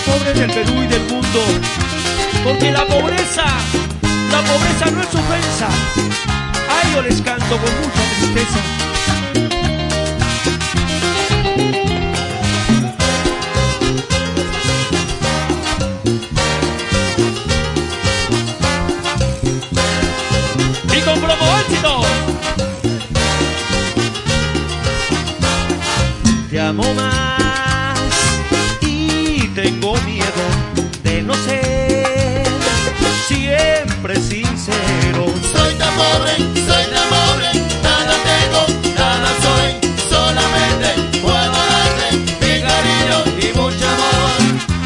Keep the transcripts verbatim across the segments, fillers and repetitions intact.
pobres del Perú y del mundo, porque la pobreza, la pobreza no es ofensa. A ellos les canto con mucha tristeza. Y con promo éxito. Te amo más y tengo miedo de no ser siempre sincero. Soy tan pobre, soy tan pobre, nada tengo, nada soy, solamente puedo darte mi cariño y mucho amor.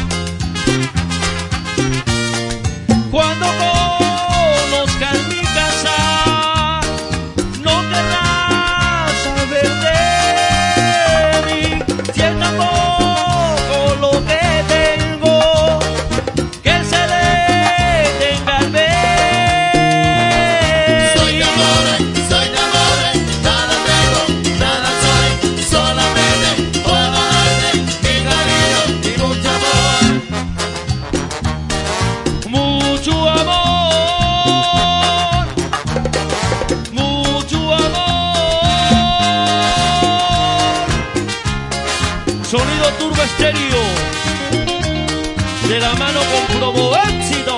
Cuando conozcas mi casa, no querrás saber de mí, si es tampoco lo que tengo, que se detenga al ver. Soy tan pobre, soy tan pobre, nada tengo, nada soy, solamente puedo darte mi cariño y mucho amor. Mucho amor, mucho amor. Sonido Turbo Estéreo, de la mano con Promo Éxito.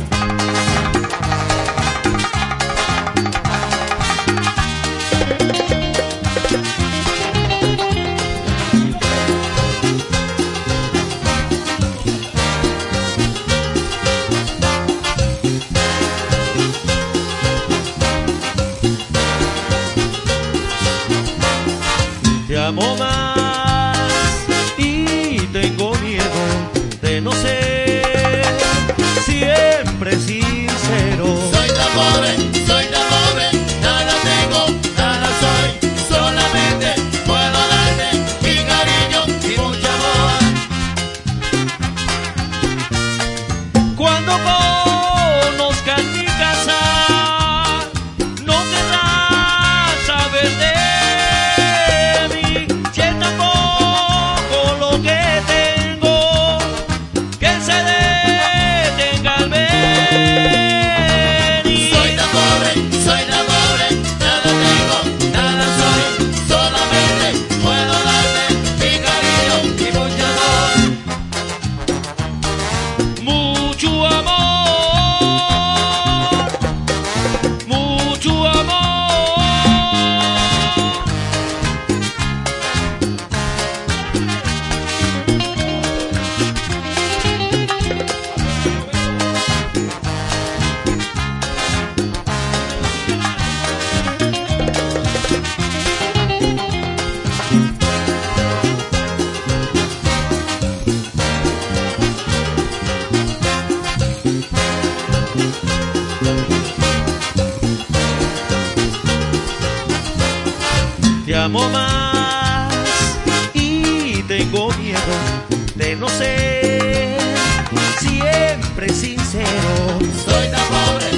Te amo más y tengo miedo de no ser siempre sincero. Soy tan pobre, soy tan pobre, nada tengo, nada soy, solamente puedo darte mi cariño y mucho amor. Cuando conozcas mi casa, no querrás saber de mí, si es tampoco lo que tengo, que se detenga al ver. Soy tan pobre, soy tan pobre, nada tengo, nada soy, solamente puedo darte mi cariño y mucho amor. Mucho amor, mucho amor. Te amo más y tengo miedo de no ser siempre sincero. Soy tan pobre,